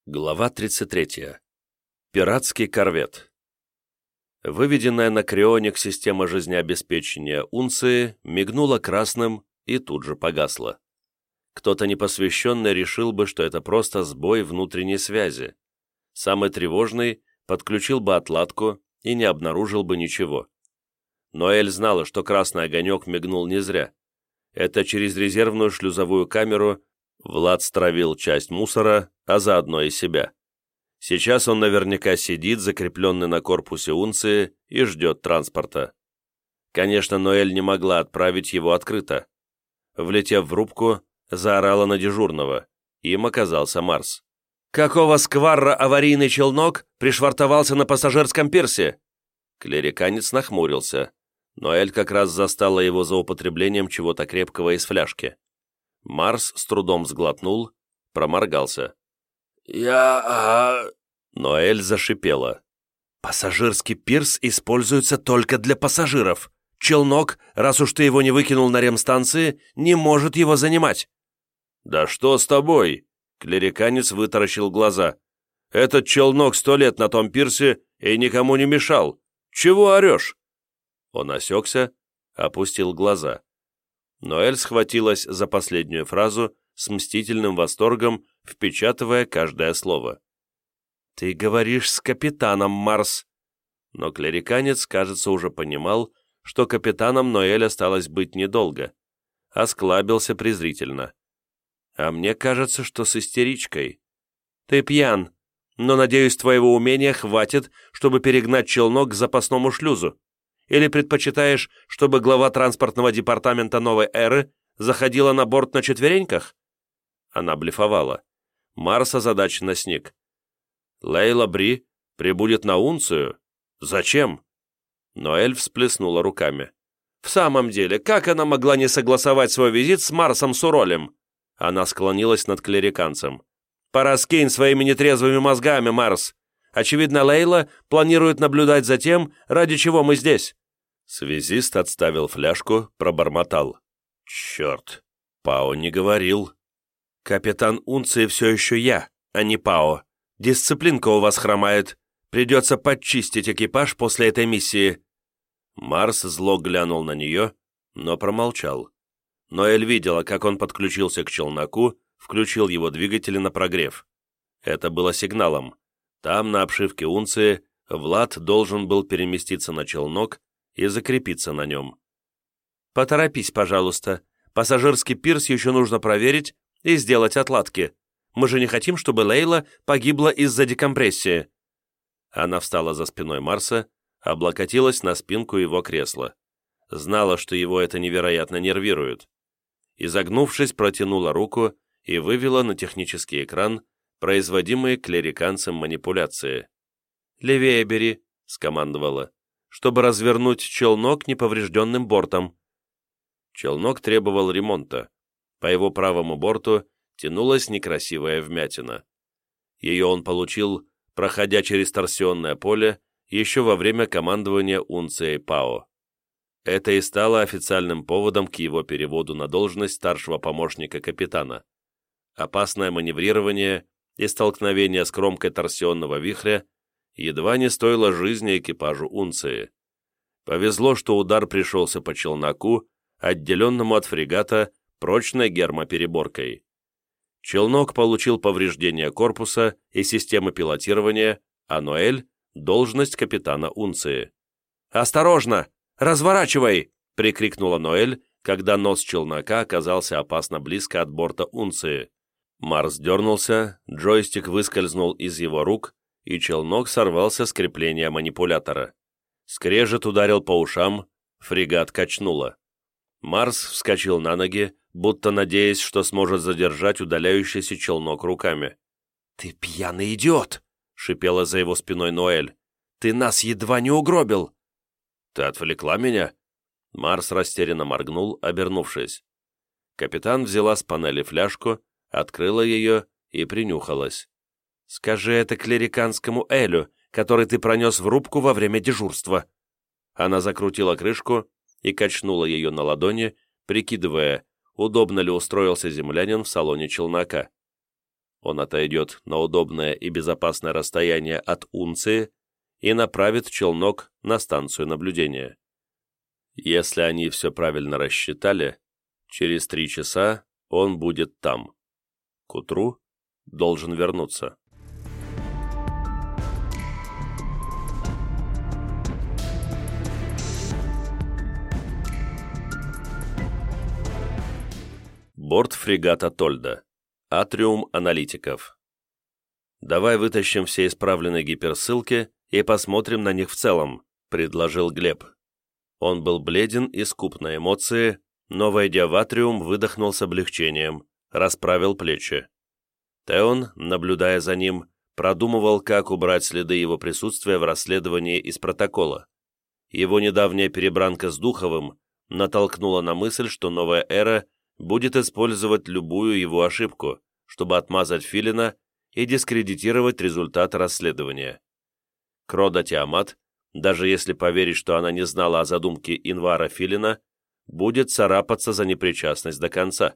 Глава 33. Пиратский корвет. Выведенная на крионик система жизнеобеспечения Унции мигнула красным и тут же погасла. Кто-то непосвященный решил бы, что это просто сбой внутренней связи. Самый тревожный подключил бы отладку и не обнаружил бы ничего. Но Эль знала, что красный огонек мигнул не зря. Это через резервную шлюзовую камеру Влад стравил часть мусора, а заодно и себя. Сейчас он наверняка сидит, закрепленный на корпусе Унции, и ждет транспорта. Конечно, Ноэль не могла отправить его открыто. Влетев в рубку, заорала на дежурного. Им оказался Марс. «Какого скварра аварийный челнок пришвартовался на пассажирском пирсе?» Клериканец нахмурился. Ноэль как раз застала его за употреблением чего-то крепкого из фляжки. Марс с трудом сглотнул, проморгался. Ноэль зашипела. «Пассажирский пирс используется только для пассажиров. Челнок, раз уж ты его не выкинул на ремстанции, не может его занимать». «Да что с тобой?» Клериканец вытаращил глаза. «Этот челнок 100 лет на том пирсе и никому не мешал. Чего орешь?» Он осекся, опустил глаза. Ноэль схватилась за последнюю фразу с мстительным восторгом, впечатывая каждое слово. «Ты говоришь с капитаном, Марс!» Но клериканец, кажется, уже понимал, что капитаном Ноэль осталось быть недолго. Осклабился презрительно. «А мне кажется, что с истеричкой. Ты пьян, но, надеюсь, твоего умения хватит, чтобы перегнать челнок к запасному шлюзу. Или предпочитаешь, чтобы глава транспортного департамента новой эры заходила на борт на четвереньках?» Она блефовала. Марс озадаченно сник. «Лейла Бри прибудет на Унцию? Зачем?» Ноэль всплеснула руками. «В самом деле, как она могла не согласовать свой визит с Марсом Суролем?» Она склонилась над клериканцем. «Пораскинь своими нетрезвыми мозгами, Марс! Очевидно, Лейла планирует наблюдать за тем, ради чего мы здесь». Связист отставил фляжку, пробормотал. «Черт, Пао не говорил». «Капитан Унции все еще я, а не Пао. Дисциплинка у вас хромает. Придется подчистить экипаж после этой миссии». Марс зло глянул на нее, но промолчал. Ноэль видела, как он подключился к челноку, включил его двигатели на прогрев. Это было сигналом. Там, на обшивке Унции, Влад должен был переместиться на челнок и закрепиться на нем. «Поторопись, пожалуйста. Пассажирский пирс еще нужно проверить и сделать отладки. Мы же не хотим, чтобы Лейла погибла из-за декомпрессии». Она встала за спиной Марса, облокотилась на спинку его кресла. Знала, что его это невероятно нервирует. Изогнувшись, протянула руку и вывела на технический экран производимые клериканцем манипуляции. «Левее бери», — скомандовала, чтобы развернуть челнок неповрежденным бортом. Челнок требовал ремонта. По его правому борту тянулась некрасивая вмятина. Ее он получил, проходя через торсионное поле, еще во время командования Унцией Пао. Это и стало официальным поводом к его переводу на должность старшего помощника капитана. Опасное маневрирование и столкновение с кромкой торсионного вихря едва не стоило жизни экипажу Унции. Повезло, что удар пришелся по челноку, отделенному от фрегата прочной гермопереборкой. Челнок получил повреждения корпуса и системы пилотирования, а Ноэль — должность капитана Унции. «Осторожно! Разворачивай!» — прикрикнула Ноэль, когда нос челнока оказался опасно близко от борта Унции. Марс дернулся, джойстик выскользнул из его рук, и челнок сорвался с крепления манипулятора. Скрежет ударил по ушам, фрегат качнуло. Марс вскочил на ноги, будто надеясь, что сможет задержать удаляющийся челнок руками. «Ты пьяный идиот!» — шипела за его спиной Ноэль. «Ты нас едва не угробил!» «Ты отвлекла меня?» Марс растерянно моргнул, обернувшись. Капитан взяла с панели фляжку, открыла ее и принюхалась. «Скажи это клериканскому Элю, который ты пронес в рубку во время дежурства». Она закрутила крышку и качнула ее на ладони, прикидывая, удобно ли устроился землянин в салоне челнока. Он отойдет на удобное и безопасное расстояние от Унции и направит челнок на станцию наблюдения. Если они все правильно рассчитали, через 3 часа он будет там. К утру должен вернуться. Борт фрегата Тольда. Атриум аналитиков. «Давай вытащим все исправленные гиперссылки и посмотрим на них в целом», — предложил Глеб. Он был бледен и скуп на эмоции, но, войдя в Атриум, выдохнул с облегчением, расправил плечи. Теон, наблюдая за ним, продумывал, как убрать следы его присутствия в расследовании из протокола. Его недавняя перебранка с Духовым натолкнула на мысль, что новая эра будет использовать любую его ошибку, чтобы отмазать Филина и дискредитировать результат расследования. Крода Тиамат, даже если поверить, что она не знала о задумке Инвара Филина, будет царапаться за непричастность до конца.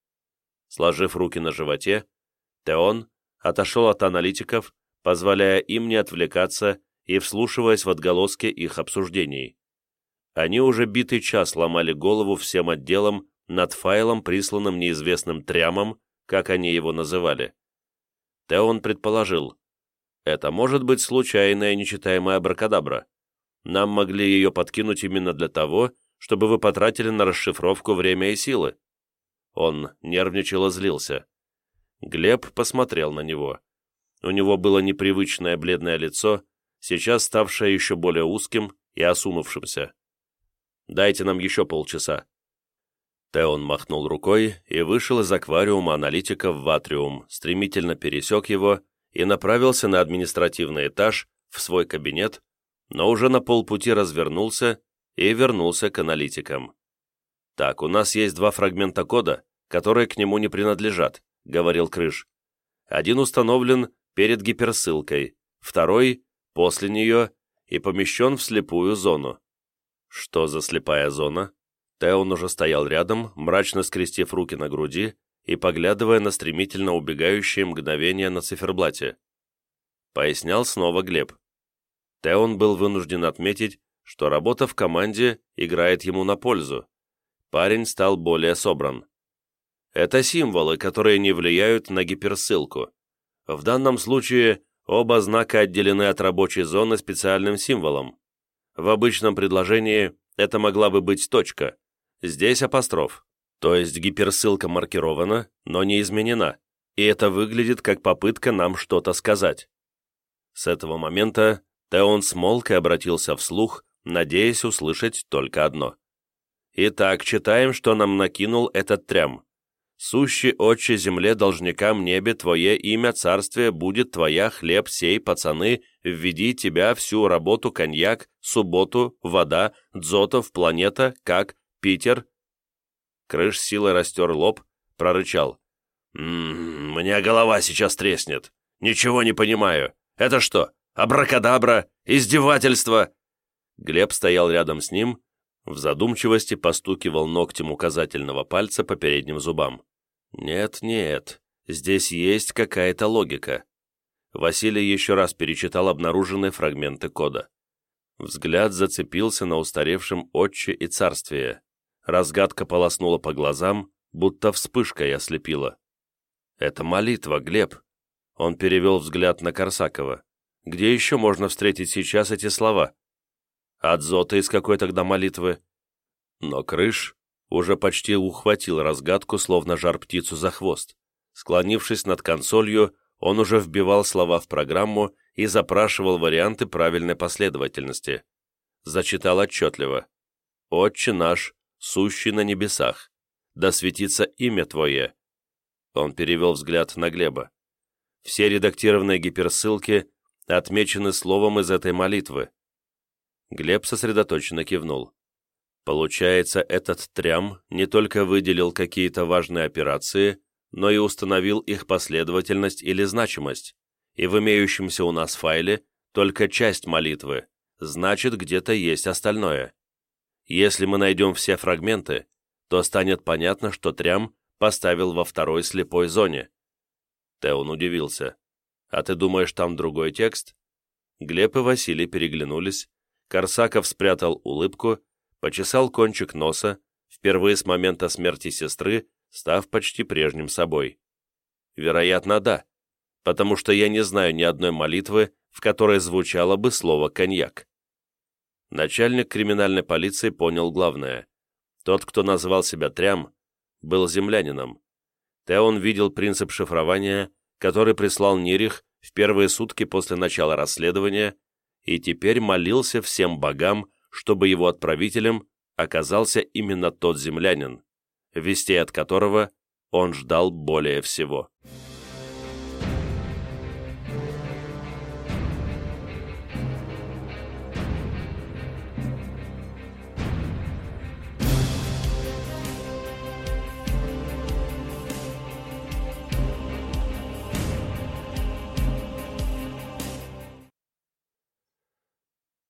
Сложив руки на животе, Теон отошел от аналитиков, позволяя им не отвлекаться и вслушиваясь в отголоски их обсуждений. Они уже битый час ломали голову всем отделом над файлом, присланным неизвестным трямом, как они его называли. Теон предположил, это может быть случайная нечитаемая абракадабра. Нам могли ее подкинуть именно для того, чтобы вы потратили на расшифровку время и силы. Он нервничал и злился. Глеб посмотрел на него. У него было непривычное бледное лицо, сейчас ставшее еще более узким и осунувшимся. «Дайте нам еще полчаса». Теон махнул рукой и вышел из аквариума аналитиков в Атриум, стремительно пересек его и направился на административный этаж, в свой кабинет, но уже на полпути развернулся и вернулся к аналитикам. «Так, у нас есть 2 фрагмента кода, которые к нему не принадлежат», — говорил Крыш. «Один установлен перед гиперссылкой, второй — после нее и помещен в слепую зону». «Что за слепая зона?» Теон уже стоял рядом, мрачно скрестив руки на груди и поглядывая на стремительно убегающие мгновения на циферблате. Пояснял снова Глеб. Теон был вынужден отметить, что работа в команде играет ему на пользу. Парень стал более собран. Это символы, которые не влияют на гиперссылку. В данном случае оба знака отделены от рабочей зоны специальным символом. В обычном предложении это могла бы быть точка. Здесь апостроф. То есть гиперссылка маркирована, но не изменена, и это выглядит как попытка нам что-то сказать. С этого момента Теон смолк и обратился вслух, надеясь услышать только одно. «Итак, читаем, что нам накинул этот трям. Сущий отче земле должникам небе, твое имя, царствие, будет твоя, хлеб сей, пацаны, введи тебя всю работу, коньяк, субботу, вода, дзотов, планета, как, Питер». Крыш силой растер лоб, прорычал. Мне голова сейчас треснет. Ничего не понимаю. Это что, абракадабра? Издевательство?» Глеб стоял рядом с ним, в задумчивости постукивал ногтем указательного пальца по передним зубам. «Нет, здесь есть какая-то логика». Василий еще раз перечитал обнаруженные фрагменты кода. Взгляд зацепился на устаревшем «Отче» и «Царствие». Разгадка полоснула по глазам, будто вспышкой ослепила. «Это молитва, Глеб». Он перевел взгляд на Корсакова. «Где еще можно встретить сейчас эти слова?» «От Зота из какой тогда молитвы?» Но Крыш уже почти ухватил разгадку, словно жар-птицу за хвост. Склонившись над консолью, он уже вбивал слова в программу и запрашивал варианты правильной последовательности. Зачитал отчетливо. «Отче наш, сущий на небесах, да светится имя Твое». Он перевел взгляд на Глеба. Все редактированные гиперссылки отмечены словом из этой молитвы. Глеб сосредоточенно кивнул. Получается, этот трям не только выделил какие-то важные операции, но и установил их последовательность или значимость, и в имеющемся у нас файле только часть молитвы, значит, где-то есть остальное. Если мы найдем все фрагменты, то станет понятно, что трям поставил во второй слепой зоне. Теон удивился. «А ты думаешь, там другой текст?» Глеб и Василий переглянулись. Корсаков спрятал улыбку, почесал кончик носа, впервые с момента смерти сестры, став почти прежним собой. «Вероятно, да, потому что я не знаю ни одной молитвы, в которой звучало бы слово «коньяк». Начальник криминальной полиции понял главное. Тот, кто назвал себя Трям, был землянином. Теон видел принцип шифрования, который прислал Нирих в первые сутки после начала расследования, и теперь молился всем богам, чтобы его отправителем оказался именно тот землянин, вестей от которого он ждал более всего.